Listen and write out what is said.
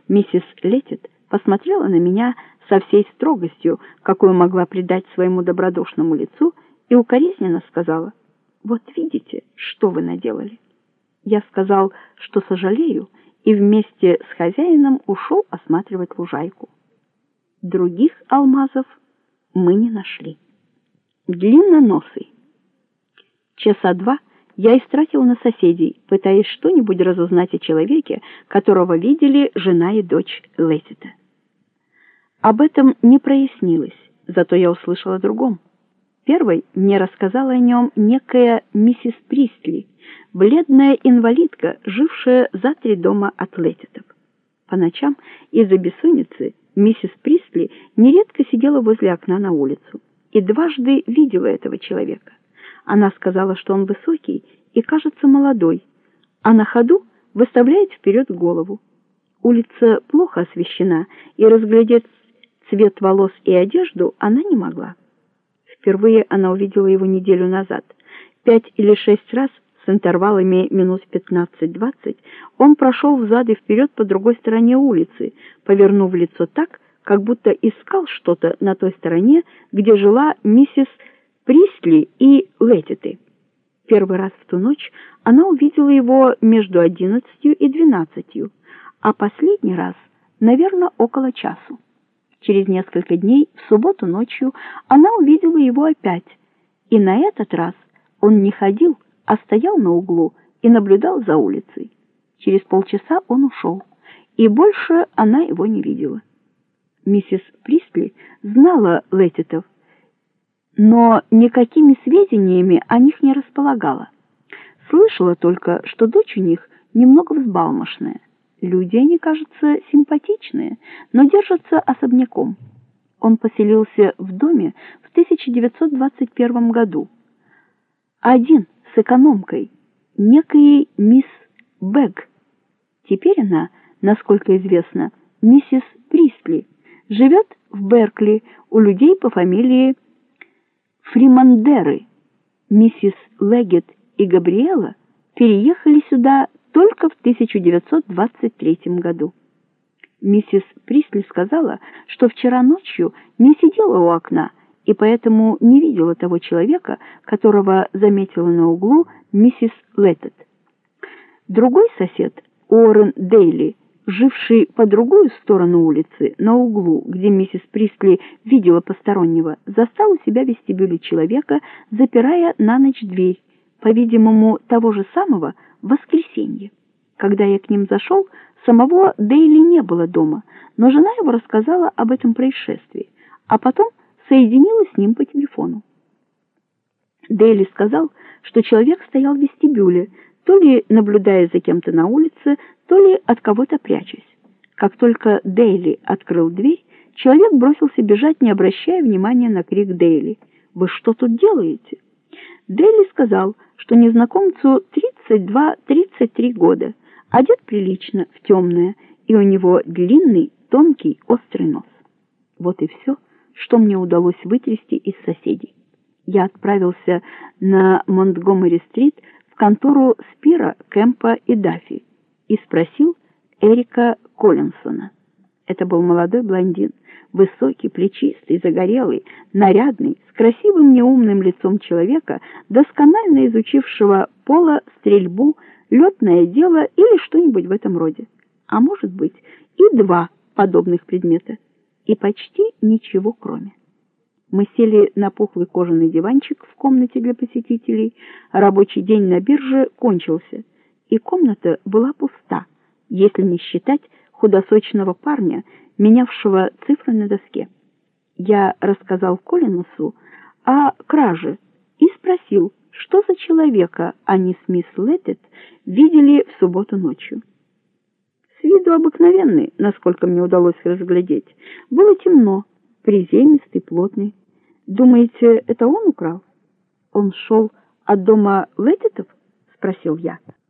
Миссис Леттит посмотрела на меня со всей строгостью, какую могла придать своему добродушному лицу, и укоризненно сказала: «Вот видите, что вы наделали». Я сказал, что сожалею, и вместе с хозяином ушел осматривать лужайку. Других алмазов мы не нашли. Длинноносый. Часа два я истратил на соседей, пытаясь что-нибудь разузнать о человеке, которого видели жена и дочь Леттита. Об этом не прояснилось, зато я услышал о другом. Первой мне рассказала о нем некая миссис Пристли, бледная инвалидка, жившая за 3 дома от Леттитов. По ночам из-за бессонницы миссис Пристли нередко сидела возле окна на улицу и дважды видела этого человека. Она сказала, что он высокий и кажется молодой, а на ходу выставляет вперед голову. Улица плохо освещена, и разглядеть цвет волос и одежду она не могла. Впервые она увидела его неделю назад. 5 или 6 раз с интервалами минут 15-20 он прошел взад и вперед по другой стороне улицы, повернув лицо так, как будто искал что-то на той стороне, где жила миссис Пристли и Леттиты. Первый раз в ту ночь она увидела его между 11 и 12, а последний раз, наверное, около часу. Через несколько дней, в субботу ночью, она увидела его опять, и на этот раз он не ходил, а стоял на углу и наблюдал за улицей. Через полчаса он ушел, и больше она его не видела. Миссис Пристли знала Леттитов, но никакими сведениями о них не располагала. Слышала только, что дочь у них немного взбалмошная. Люди, они, кажется, симпатичные, но держатся особняком. Он поселился в доме в 1921 году. Один с экономкой, некой мисс Бэг. Теперь она, насколько известно, миссис Пристли, живет в Беркли у людей по фамилии Фримандеры. Миссис Легет и Габриэла переехали сюда только в 1923 году. Миссис Пристли сказала, что вчера ночью не сидела у окна и поэтому не видела того человека, которого заметила на углу миссис Леттит. Другой сосед, Уоррен Дейли, живший по другую сторону улицы, на углу, где миссис Пристли видела постороннего, застал у себя в вестибюле человека, запирая на ночь дверь, по-видимому, того же самого, в воскресенье. Когда я к ним зашел, самого Дейли не было дома, но жена его рассказала об этом происшествии, а потом соединила с ним по телефону. Дейли сказал, что человек стоял в вестибюле, то ли наблюдая за кем-то на улице, то ли от кого-то прячась. Как только Дейли открыл дверь, человек бросился бежать, не обращая внимания на крик Дейли: «Вы что тут делаете?» Дейли сказал, что незнакомцу 32-33 года, одет прилично, в темное, и у него длинный, тонкий, острый нос. Вот и все, что мне удалось вытрясти из соседей. Я отправился на Монтгомери-стрит в контору Спира, Кэмпа и Даффи и спросил Эрика Коллинсона. Это был молодой блондин, высокий, плечистый, загорелый, нарядный, с красивым неумным лицом человека, досконально изучившего поло, стрельбу, летное дело или что-нибудь в этом роде. А может быть, и 2 подобных предмета, и почти ничего кроме. Мы сели на пухлый кожаный диванчик в комнате для посетителей. Рабочий день на бирже кончился, и комната была пуста, если не считать худосочного парня, менявшего цифры на доске. Я рассказал Коллинсу о краже и спросил, что за человека они с мисс Леттит видели в субботу ночью. С виду обыкновенный, насколько мне удалось разглядеть. Было темно, приземистый, плотный. Думаете, это он украл? Он шел от дома Леттитов? Спросил я.